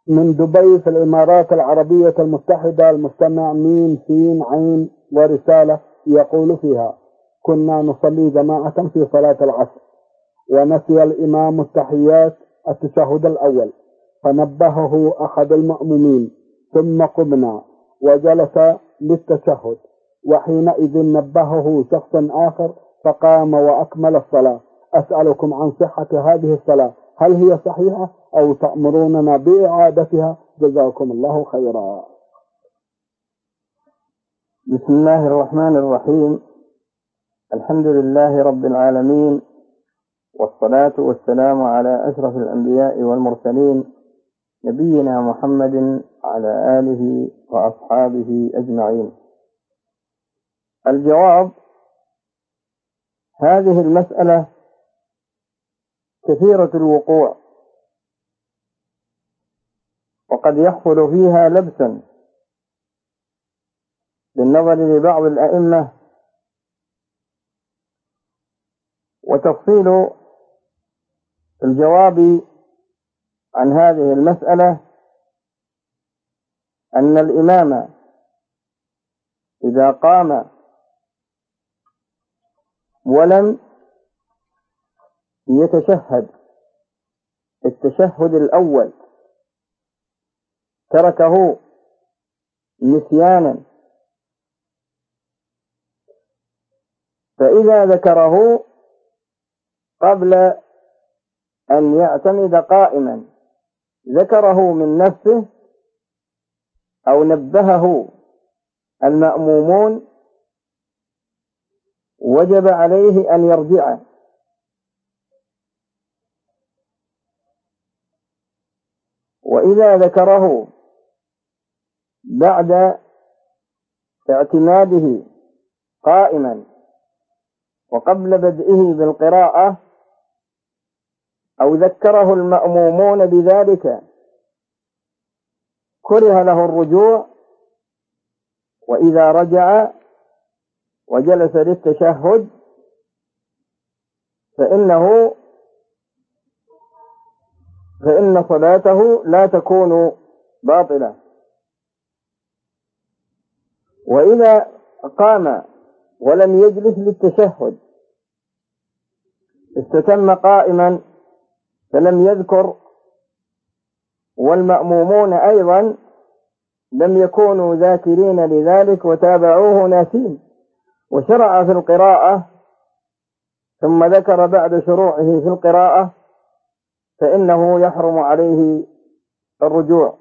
من دبي في الإمارات العربية المتحدة، المستمع ميم سين عين ورسالة يقول فيها: كنا نصلي جماعة في صلاة العصر، ونسي الإمام التحيات التشهد الأول، فنبهه أحد المأمومين، ثم قمنا وجلس للتشهد، وحينئذ نبهه شخص آخر فقام وأكمل الصلاة. أسألكم عن صحة هذه الصلاة، هل هي صحيحة أو تأمروننا بإعادتها؟ جزاكم الله خيرا. بسم الله الرحمن الرحيم. الحمد لله رب العالمين، والصلاة والسلام على أشرف الأنبياء والمرسلين، نبينا محمد على آله وأصحابه أجمعين. الجواب: هذه المسألة كثيرة الوقوع، وقد يحصل فيها لبسا بالنظر لبعض الأئمة، وتفصيل الجواب عن هذه المسألة أن الإمام إذا قام ولم يتشهد التشهد الأول، تركه نسيانا، فإذا ذكره قبل أن يعتمد قائما، ذكره من نفسه أو نبهه المأمومون، وجب عليه أن يرجع، وإذا ذكره بعد اعتماده قائما وقبل بدئه بالقراءة، أو ذكره المأمومون بذلك، كره له الرجوع، وإذا رجع وجلس للتشهد فإن صلاته لا تكون باطلة. وإذا قام ولم يجلس للتشهد، استتم قائما فلم يذكر، والمأمومون أيضا لم يكونوا ذاكرين لذلك وتابعوه ناسين، وشرع في القراءة ثم ذكر بعد شروعه في القراءة، فإنه يحرم عليه الرجوع،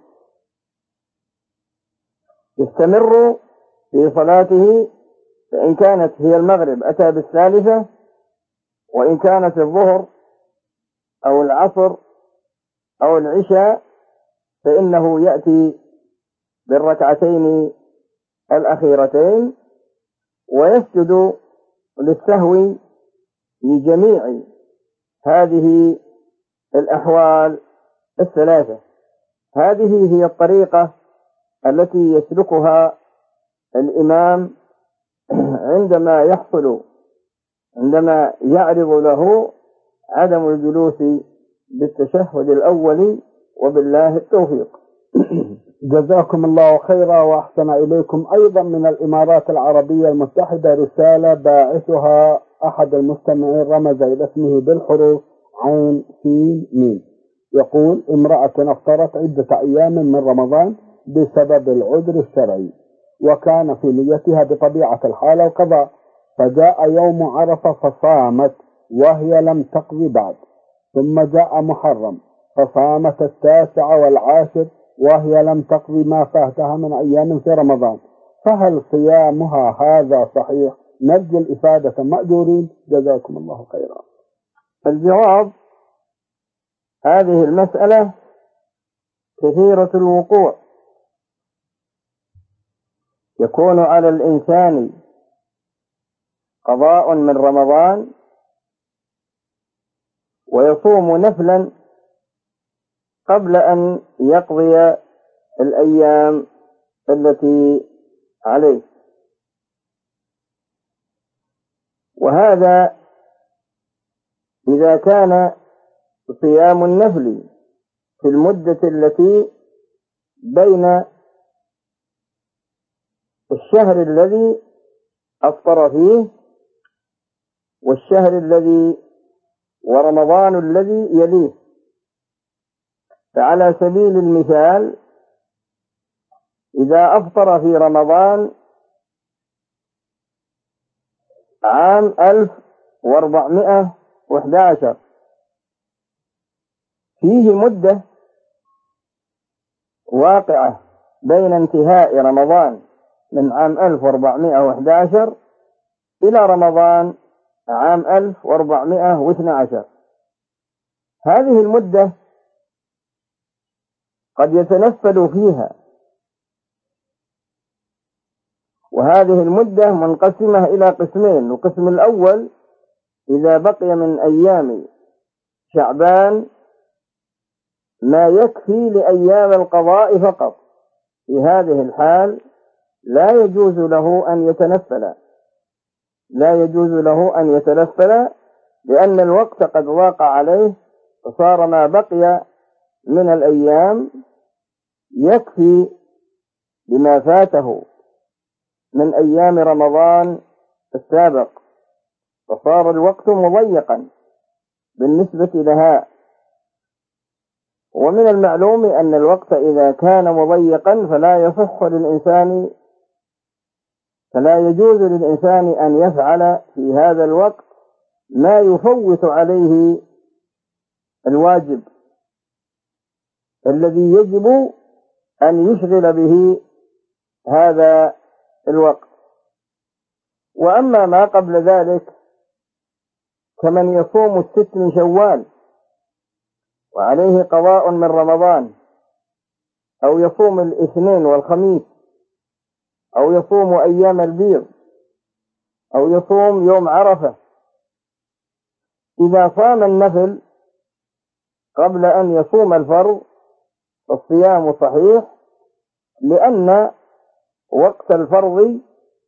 يستمر في صلاته. فإن كانت هي المغرب أتى بالثالثة، وإن كانت الظهر أو العصر أو العشاء فإنه يأتي بالركعتين الأخيرتين، ويسجد للسهو في جميع هذه الأحوال الثلاثة. هذه هي الطريقة التي يسلكها الإمام عندما يعرض له عدم الجلوس بالتشهد الأول، وبالله التوفيق. جزاكم الله خيرا وأحسن إليكم. أيضا من الإمارات العربية المتحدة رسالة باعثها أحد المستمعين رمز إلى اسمه بالحروف عين سين ميم، يقول: امرأة أفطرت عدة أيام من رمضان بسبب العذر الشرعي، وكان في نيتها بطبيعة الحال القضاء، فجاء يوم عرفة فصامت وهي لم تقضي بعد، ثم جاء محرم فصامت 9 و10 وهي لم تقضي ما فاتها من أيام في رمضان، فهل صيامها هذا صحيح؟ نرجو الإفادة مأجورين، جزاكم الله خيرا. الجواب: هذه المسألة كثيرة الوقوع، يكون على الإنسان قضاء من رمضان ويصوم نفلا قبل أن يقضي الأيام التي عليه، وهذا إذا كان صيام النفل في المدة التي بين الشهر الذي أفطر فيه والشهر الذي ورمضان الذي يليه. فعلى سبيل المثال إذا أفطر في رمضان عام 1411 فيه مدة واقعة بين انتهاء رمضان من عام 1411 إلى رمضان عام 1412. هذه المدة قد يتنفل فيها، وهذه المدة منقسمة إلى قسمين. القسم الأول إذا بقي من أيام شعبان ما يكفي لأيام القضاء فقط، في هذه الحال لا يجوز له أن يتنفل لأن الوقت قد ضاق عليه، فصار ما بقي من الأيام يكفي لما فاته من أيام رمضان السابق، فصار الوقت مضيقا بالنسبة لها. ومن المعلوم أن الوقت إذا كان مضيقا فلا يجوز للإنسان أن يفعل في هذا الوقت ما يفوت عليه الواجب الذي يجب أن يشغل به هذا الوقت. وأما ما قبل ذلك كمن يصوم 6 من شوال وعليه قضاء من رمضان، أو يصوم الاثنين والخميس، أو يصوم أيام البيض، أو يصوم يوم عرفة، إذا صام النفل قبل أن يصوم الفرض فالصيام صحيح، لأن وقت الفرض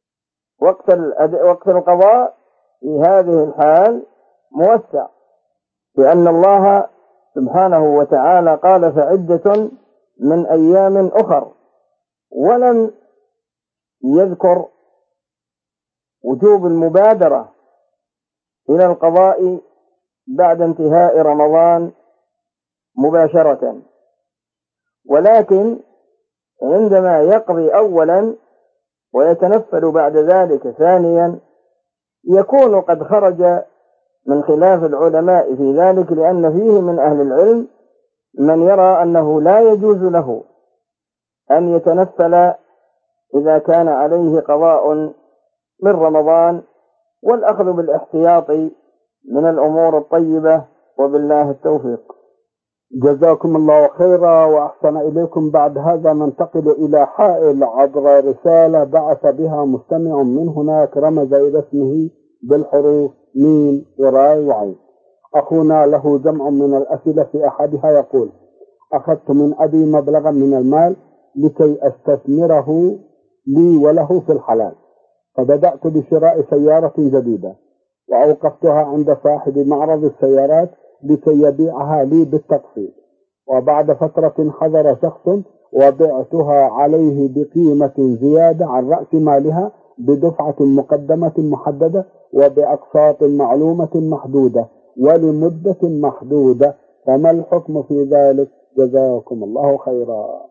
وقت القضاء في هذه الحال موسع، لأن الله سبحانه وتعالى قال فعدة من أيام أخر، ولم يذكر وجوب المبادرة إلى القضاء بعد انتهاء رمضان مباشرة، ولكن عندما يقضي أولا ويتنفل بعد ذلك ثانيا يكون قد خرج من خلاف العلماء في ذلك، لأن فيه من أهل العلم من يرى أنه لا يجوز له أن يتنفل إذا كان عليه قضاء من رمضان، والأخذ بالاحتياط من الأمور الطيبة، وبالله التوفيق. جزاكم الله خيرا وأحسن إليكم. بعد هذا ننتقل إلى حائل عبر رسالة بعث بها مستمع من هناك رمز إلى اسمه بالحروف ميم وراء وعين. أخونا له جمع من الأسئلة، في أحدها يقول: أخذت من أبي مبلغا من المال لكي أستثمره لي وله في الحلال، فبدأت بشراء سيارة جديدة وأوقفتها عند صاحب معرض السيارات لكي يبيعها لي بالتقسيط، وبعد فترة حضر شخص وبعتها عليه بقيمة زيادة عن رأس مالها بدفعة مقدمة محددة وبأقساط معلومة محدودة ولمدة محدودة، فما الحكم في ذلك؟ جزاكم الله خيرا.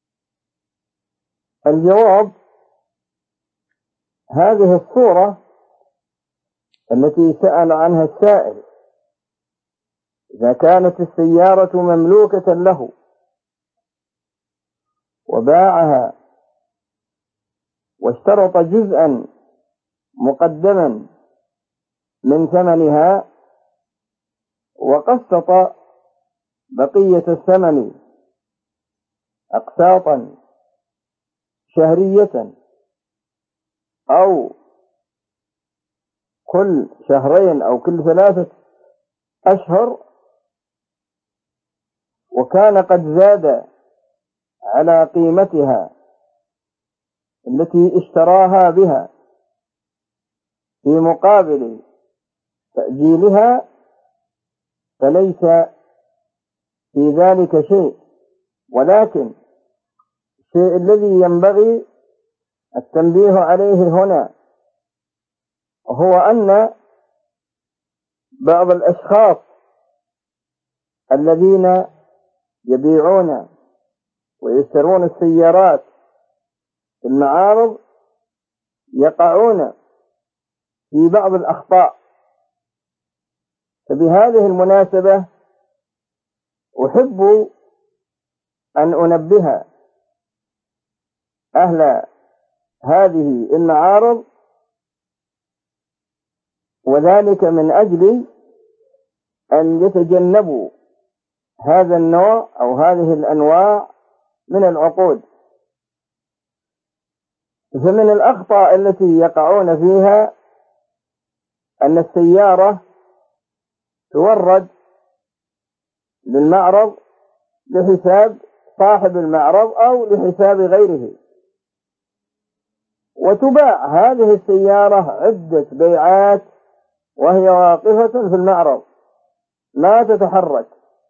الجواب: هذه الصورة التي سأل عنها السائل، إذا كانت السيارة مملوكة له وباعها واشترط جزءا مقدما من ثمنها وقسط بقية الثمن أقساطا شهرية أو كل شهرين أو كل 3 أشهر، وكان قد زاد على قيمتها التي اشتراها بها في مقابل تأجيلها، فليس في ذلك شيء. ولكن الشيء الذي ينبغي التنبيه عليه هنا هو أن بعض الأشخاص الذين يبيعون ويشترون السيارات في المعارض يقعون في بعض الأخطاء. فبهذه المناسبة أحب أن أنبه أهل هذه المعارض، وذلك من أجل أن يتجنبوا هذا النوع أو هذه الأنواع من العقود. فمن الأخطاء التي يقعون فيها أن السيارة تورد للمعرض لحساب صاحب المعرض أو لحساب غيره، وتباع هذه السيارة عدة بيعات وهي واقفة في المعرض لا تتحرك،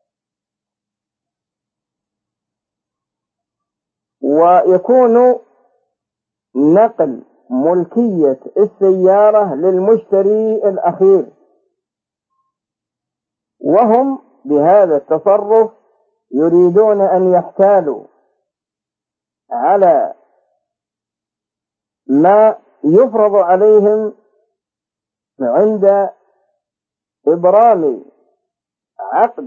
ويكون نقل ملكية السيارة للمشتري الأخير، وهم بهذا التصرف يريدون أن يحتالوا على ما يفرض عليهم عند إبرام عقد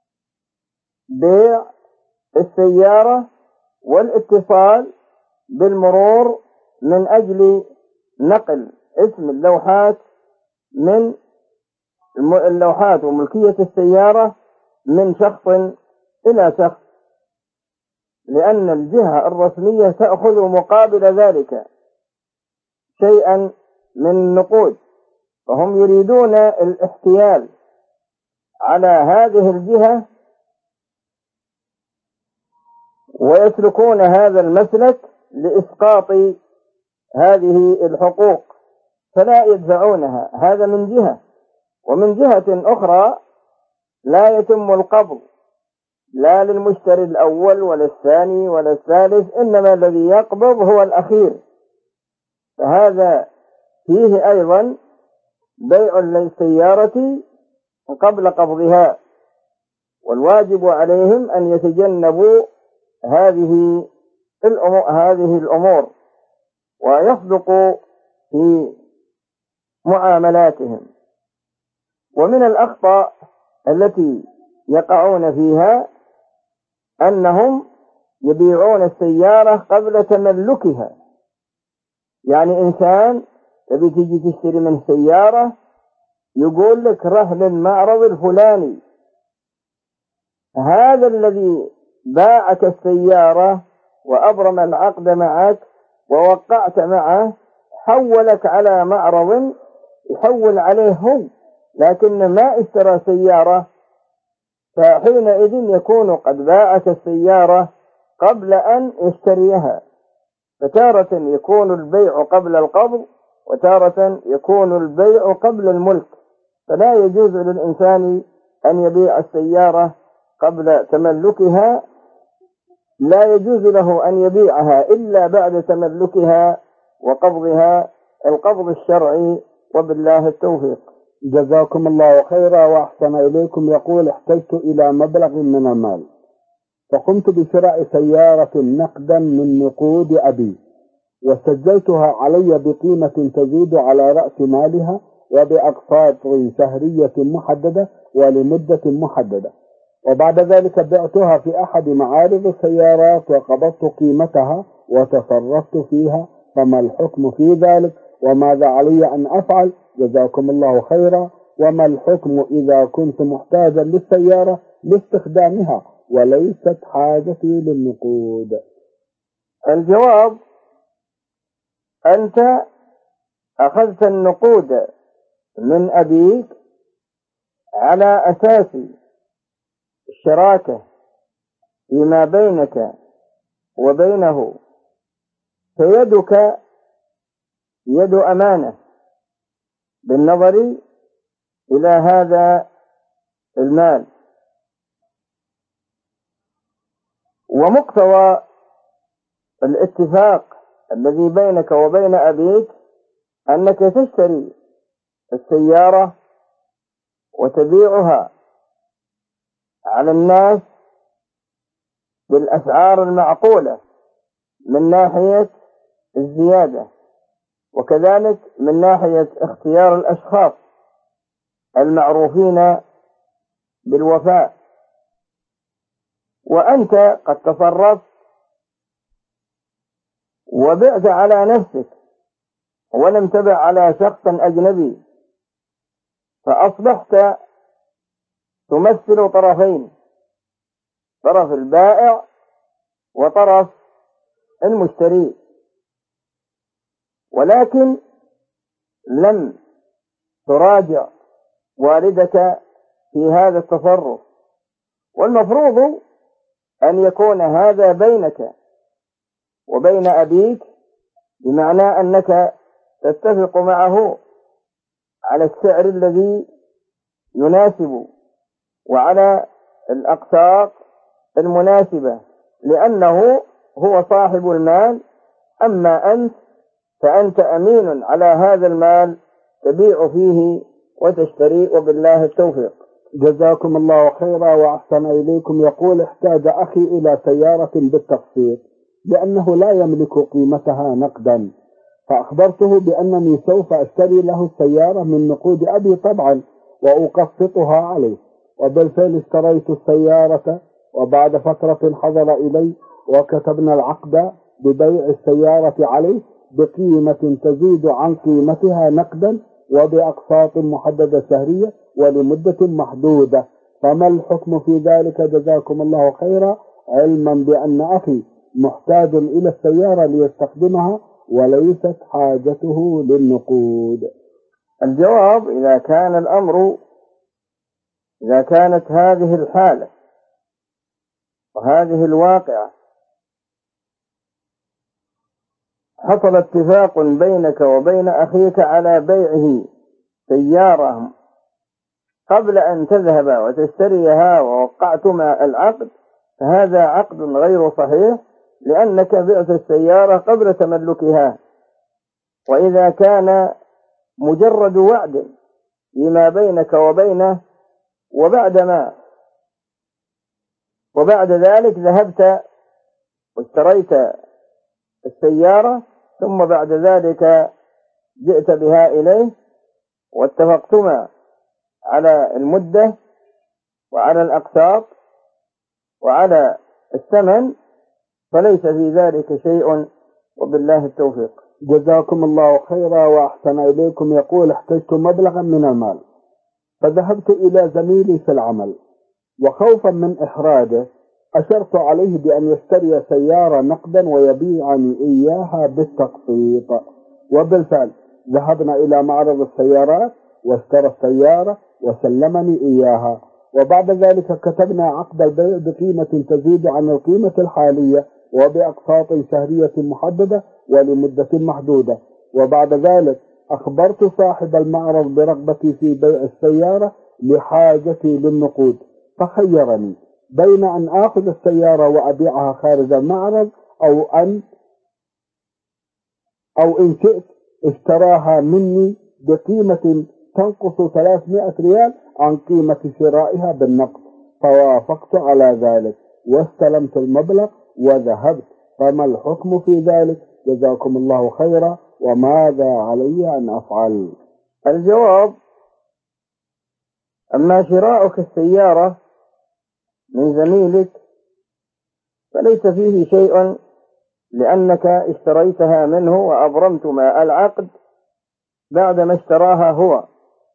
بيع السيارة والاتصال بالمرور من أجل نقل اسم اللوحات من اللوحات وملكية السيارة من شخص إلى شخص، لأن الجهة الرسمية تأخذ مقابل ذلك شيئا من النقود، فهم يريدون الاحتيال على هذه الجهة ويسلكون هذا المسلك لإسقاط هذه الحقوق فلا يدفعونها. هذا من جهة، ومن جهة أخرى لا يتم القبض لا للمشتري الأول ولا الثاني ولا الثالث، إنما الذي يقبض هو الأخير، فهذا فيه أيضا بيع للسيارة قبل قبضها، والواجب عليهم أن يتجنبوا هذه الأمور ويصدقوا في معاملاتهم. ومن الأخطاء التي يقعون فيها أنهم يبيعون السيارة قبل تملكها، يعني إنسان تبي تجي تشتري من سيارة يقول لك رهن المعرض الفلاني، هذا الذي باعك السيارة وأبرم العقد معك ووقعت معه حولك على معرض يحول عليه هو، لكن ما اشترى سيارة، فحينئذ يكون قد باعك السيارة قبل أن يشتريها. فتارة يكون البيع قبل القبض وتارة يكون البيع قبل الملك، فلا يجوز للإنسان أن يبيع السيارة قبل تملكها، لا يجوز له أن يبيعها إلا بعد تملكها وقبضها القبض الشرعي، وبالله التوفيق. جزاكم الله خيرا وأحسن إليكم. يقول: احتجت إلى مبلغ من المال فقمت بشراء سيارة نقدا من نقود أبي، وسجلتها علي بقيمة تزيد على رأس مالها وبأقساط شهرية محددة ولمدة محددة، وبعد ذلك بعتها في أحد معارض السيارات وقبضت قيمتها وتصرفت فيها، فما الحكم في ذلك وماذا علي أن أفعل؟ جزاكم الله خيرا. وما الحكم إذا كنت محتاجا للسيارة لاستخدامها وليست حاجتي للنقود؟ الجواب: أنت أخذت النقود من أبيك على أساس الشراكة فيما بينك وبينه، فيدك يد أمانة بالنظر إلى هذا المال. ومقتضى الاتفاق الذي بينك وبين أبيك أنك تشتري السيارة وتبيعها على الناس بالأسعار المعقولة من ناحية الزيادة، وكذلك من ناحية اختيار الأشخاص المعروفين بالوفاء. وأنت قد تصرفت وبعت على نفسك ولم تبع على شخص أجنبي، فأصبحت تمثل طرفين، طرف البائع وطرف المشتري، ولكن لم تراجع والدك في هذا التصرف. والمفروض أن يكون هذا بينك وبين أبيك، بمعنى أنك تتفق معه على السعر الذي يناسب وعلى الأقساط المناسبة، لأنه هو صاحب المال. أما أنت فأنت أمين على هذا المال، تبيع فيه وتشتري، وبالله التوفيق. جزاكم الله خيرا وأحسن إليكم. يقول: احتاج أخي إلى سيارة بالتقسيط لأنه لا يملك قيمتها نقدا، فأخبرته بأنني سوف أشتري له السيارة من نقود أبي طبعا وأقسطها عليه، وبالفعل اشتريت السيارة، وبعد فترة حضر إلي وكتبنا العقد ببيع السيارة عليه بقيمة تزيد عن قيمتها نقدا وبأقساط محددة شهرية ولمدة محدودة، فما الحكم في ذلك؟ جزاكم الله خيرا، علما بأن أخي محتاج إلى السيارة ليستخدمها وليست حاجته للنقود. الجواب: إذا كانت هذه الحالة وهذه الواقعة حصل اتفاق بينك وبين أخيك على بيعه سيارة قبل أن تذهب وتشتريها ووقعتما العقد، فهذا عقد غير صحيح، لأنك بعت السيارة قبل تملكها. وإذا كان مجرد وعد فيما بينك وبينه وبعد ذلك ذهبت واشتريت السيارة، ثم بعد ذلك جئت بها إليه واتفقتما على المدة وعلى الأقساط وعلى الثمن، فليس في ذلك شيء، وبالله التوفيق. جزاكم الله خيرا وأحسن إليكم. يقول: احتجت مبلغا من المال فذهبت إلى زميلي في العمل، وخوفا من إحراجه أشرت عليه بأن يشتري سيارة نقدا ويبيعني إياها بالتقسيط، وبالفعل ذهبنا إلى معرض السيارات واشترى السيارة وسلمني إياها، وبعد ذلك كتبنا عقد البيع بقيمة تزيد عن القيمة الحالية وبأقساط شهرية محددة ولمدة محدودة. وبعد ذلك أخبرت صاحب المعرض برغبتي في بيع السيارة لحاجتي للنقود، فخيرني بين أن آخذ السيارة وأبيعها خارج المعرض أو إن شئت اشتراها مني بقيمة تنقص 300 ريال عن قيمة شرائها بالنقد، فوافقت على ذلك واستلمت المبلغ وذهبت، فما الحكم في ذلك؟ جزاكم الله خيرا، وماذا علي أن أفعل؟ الجواب: أما شراؤك السيارة من زميلك فليس فيه شيء، لأنك اشتريتها منه وأبرمتما العقد بعدما اشتراها هو.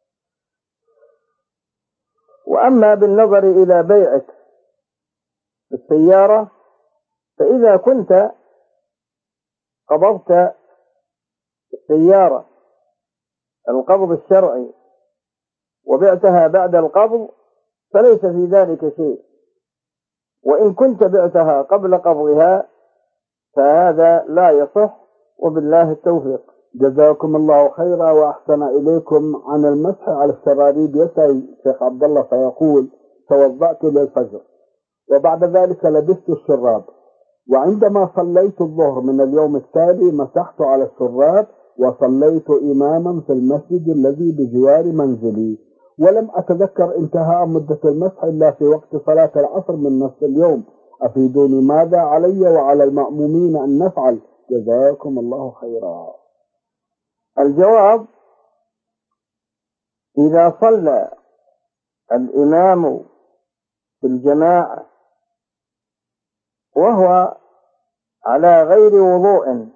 وأما بالنظر إلى بيعك السيارة، فإذا كنت قبضت السيارة القبض الشرعي وبعتها بعد القبض فليس في ذلك شيء، وإن كنت بعتها قبل قبضها فهذا لا يصح، وبالله التوفيق. جزاكم الله خيرا وأحسن إليكم. عن المسح على الشراريب يسأل الشيخ عبد الله فيقول: توضأت للفجر وبعد ذلك لبست الشراب وعندما صليت الظهر من اليوم التالي مسحت على الشراب وصليت إماما في المسجد الذي بجوار منزلي، ولم أتذكر انتهاء مدة المسح إلا في وقت صلاة العصر من نفس اليوم. أفيدوني ماذا علي وعلى المأمومين أن نفعل؟ جزاكم الله خيرا. الجواب: إذا صلى الإمام في الجماعة وهو على غير وضوء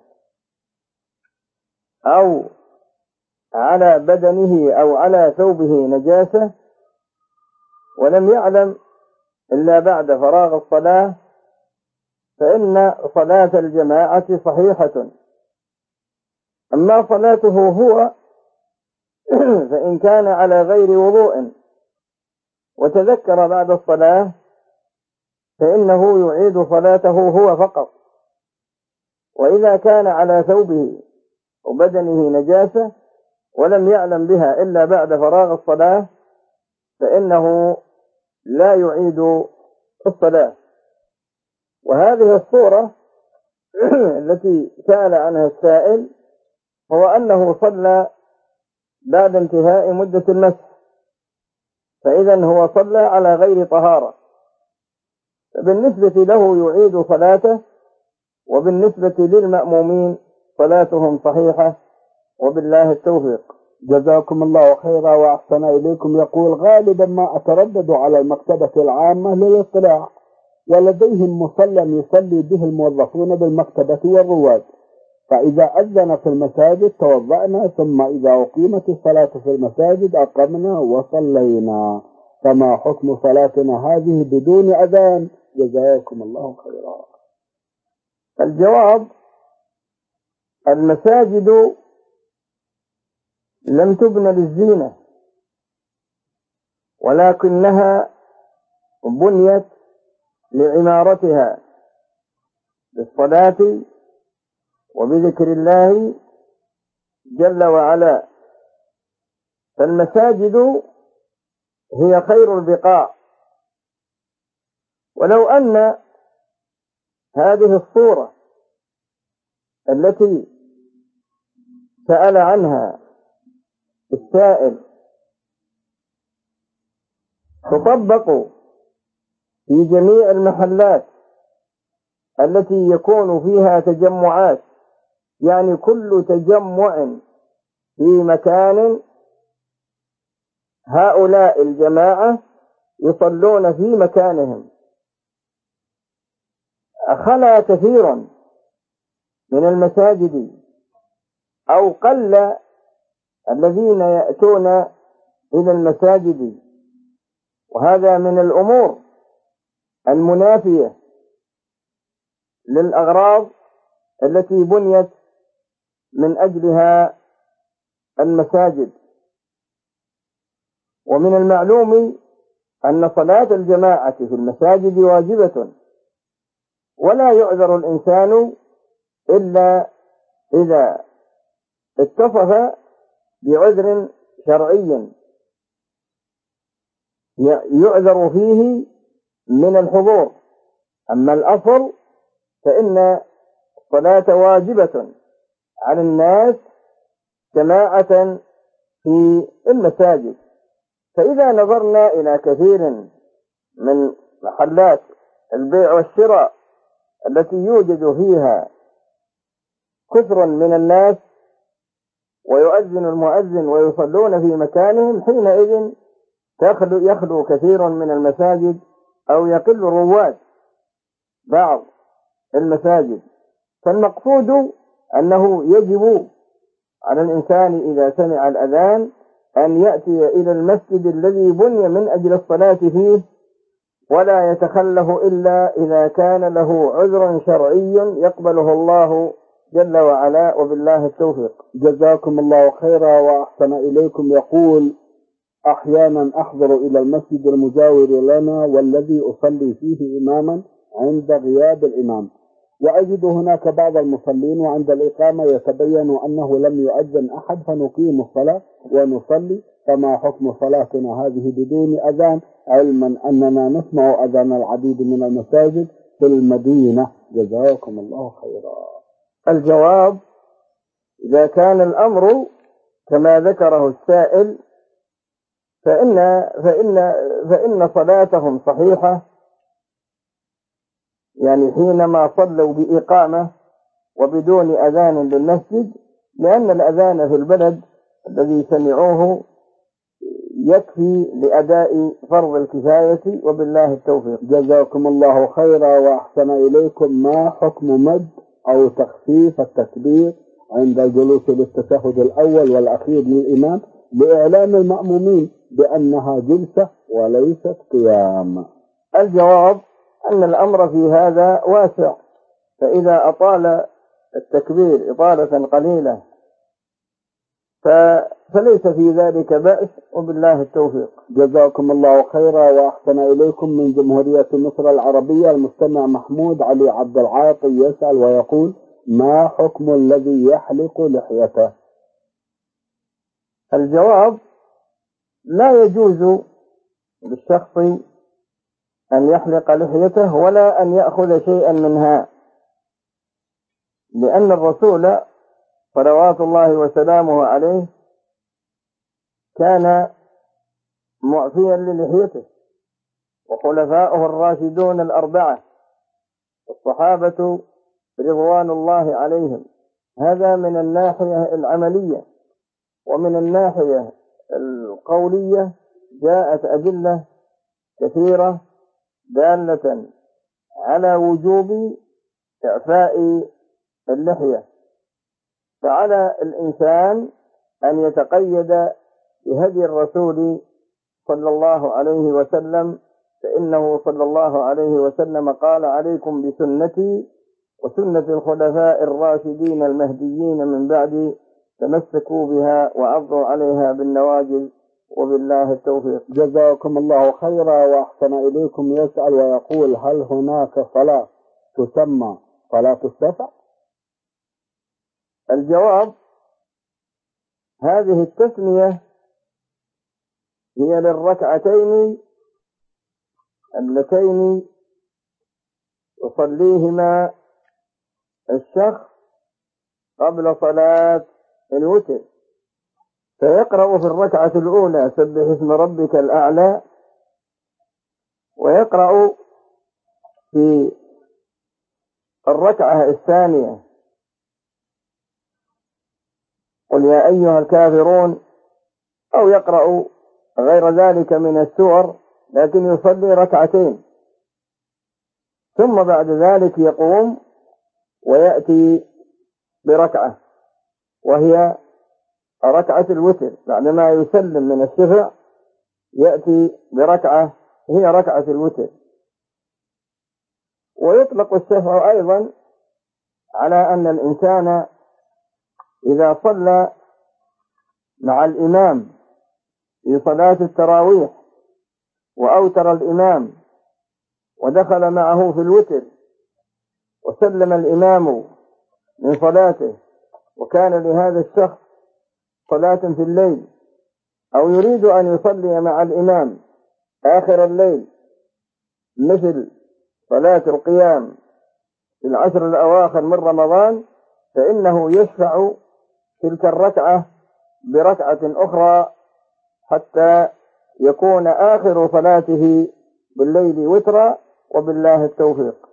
أو على بدنه أو على ثوبه نجاسة ولم يعلم إلا بعد فراغ الصلاة، فإن صلاة الجماعة صحيحة. أما صلاته هو فإن كان على غير وضوء وتذكر بعد الصلاة فإنه يعيد صلاته هو فقط. وإذا كان على ثوبه وبدنه نجاسة ولم يعلم بها إلا بعد فراغ الصلاة فإنه لا يعيد الصلاة. وهذه الصورة التي سأل عنها السائل هو أنه صلى بعد انتهاء مدة المسح، فإذا هو صلى على غير طهارة، فبالنسبة له يعيد صلاته، وبالنسبة للمأمومين صلاتهم صحيحة، وبالله التوفيق. جزاكم الله خيرا وأحسن إليكم. يقول: غالبا ما أتردد على المكتبة العامة للاطلاع، ولديهم مصلى يصلي به الموظفون بالمكتبة والرواد، فإذا أذن في المساجد توضأنا، ثم إذا أقيمت الصلاة في المساجد أقمنا وصلينا، فما حكم صلاتنا هذه بدون أذان؟ جزاكم الله خيرا. الجواب: المساجد لم تبنى للزينة، ولكنها بنيت لعمارتها بالصلاة وبذكر الله جل وعلا. فالمساجد هي خير البقاع. ولو أن هذه الصورة التي سأل عنها السائل تطبق في جميع المحلات التي يكون فيها تجمعات، يعني كل تجمع في مكان هؤلاء الجماعة يصلون في مكانهم، خلا كثير من المساجد أو قل الذين يأتون إلى المساجد، وهذا من الأمور المنافية للأغراض التي بنيت من أجلها المساجد. ومن المعلوم أن صلاة الجماعة في المساجد واجبة، ولا يعذر الإنسان إلا إذا اتصف بعذر شرعي يعذر فيه من الحضور. أما الأصل فإن الصلاة واجبة على الناس جماعة في المساجد. فإذا نظرنا إلى كثير من محلات البيع والشراء التي يوجد فيها كثر من الناس ويؤذن المؤذن ويصلون في مكانهم، حينئذ يخلو كثير من المساجد أو يقل رواد بعض المساجد. فالمقصود أنه يجب على الإنسان إذا سمع الأذان أن يأتي إلى المسجد الذي بني من أجل الصلاة فيه، ولا يتخله إلا إذا كان له عذر شرعي يقبله الله جل وعلا، وبالله التوفيق. جزاكم الله خيرا وأحسن إليكم. يقول: أحيانا أحضر إلى المسجد المجاور لنا والذي أصلي فيه إماما عند غياب الإمام، وأجد هناك بعض المصلين وعند الإقامة يتبين أنه لم يؤذن أحد، فنقيم الصلاة ونصلي، فما حكم صلاتنا هذه بدون أذان، علما أننا نسمع أذان العديد من المساجد، في المدينة؟ جزاكم الله خيرا. الجواب: إذا كان الأمر كما ذكره السائل فإن صلاتهم صحيحة، يعني حينما صلوا بإقامة وبدون أذان للمسجد، لأن الأذان في البلد الذي سمعوه يكفي لأداء فرض الكفاية، وبالله التوفيق. جزاكم الله خيرا وأحسن إليكم. ما حكم مد أو تخفيف التكبير عند الجلوس للتشهد الأول والأخير للإمام لإعلام المأمومين بأنها جلسة وليست قيام؟ الجواب: أن الأمر في هذا واسع، فإذا أطال التكبير إطالة قليلة فليس في ذلك بأس، وبالله التوفيق. جزاكم الله خيرا وأحسن إليكم. من جمهورية مصر العربية المستمع محمود علي عبد العاطي يسأل ويقول: ما حكم الذي يحلق لحيته؟ الجواب: لا يجوز للشخص أن يحلق لحيته ولا أن يأخذ شيئا منها، لأن الرسول صلوات الله وسلامه عليه كان معفيا للحيته، وخلفاؤه الراشدون الأربعة والصحابة رضوان الله عليهم. هذا من الناحية العملية. ومن الناحية القولية جاءت أدلة كثيرة دالة على وجوب إعفاء اللحية، فعلى الإنسان أن يتقيد بهدي الرسول صلى الله عليه وسلم، فإنه صلى الله عليه وسلم قال: عليكم بسنتي وسنة الخلفاء الراشدين المهديين من بعدي، تمسكوا بها وعضوا عليها بالنواجذ، وبالله التوفيق. جزاكم الله خيرا وأحسن إليكم. يسأل ويقول: هل هناك صلاة تسمى صلاة الشفع؟ الجواب: هذه التسمية هي للركعتين اللتين يصليهما الشخص قبل صلاة الوتر، فيقرأ في الركعة الأولى سبح اسم ربك الأعلى، ويقرأ في الركعة الثانية قل يا أيها الكافرون، أو يقرأ غير ذلك من السور، لكن يصلي ركعتين، ثم بعد ذلك يقوم ويأتي بركعة وهي ركعة الوتر. بعدما يسلم من الشفع يأتي بركعة هي ركعة الوتر. ويطلق الشفع أيضا على أن الإنسان إذا صلى مع الإمام في صلاة التراويح وأوتر الإمام ودخل معه في الوتر وسلم الإمام من صلاته، وكان لهذا الشخص صلاة في الليل، أو يريد أن يصلي مع الإمام آخر الليل مثل صلاة القيام في العشر الأواخر من رمضان، فإنه يشفع تلك الركعة بركعة أخرى حتى يكون آخر صلاته بالليل وترا، وبالله التوفيق.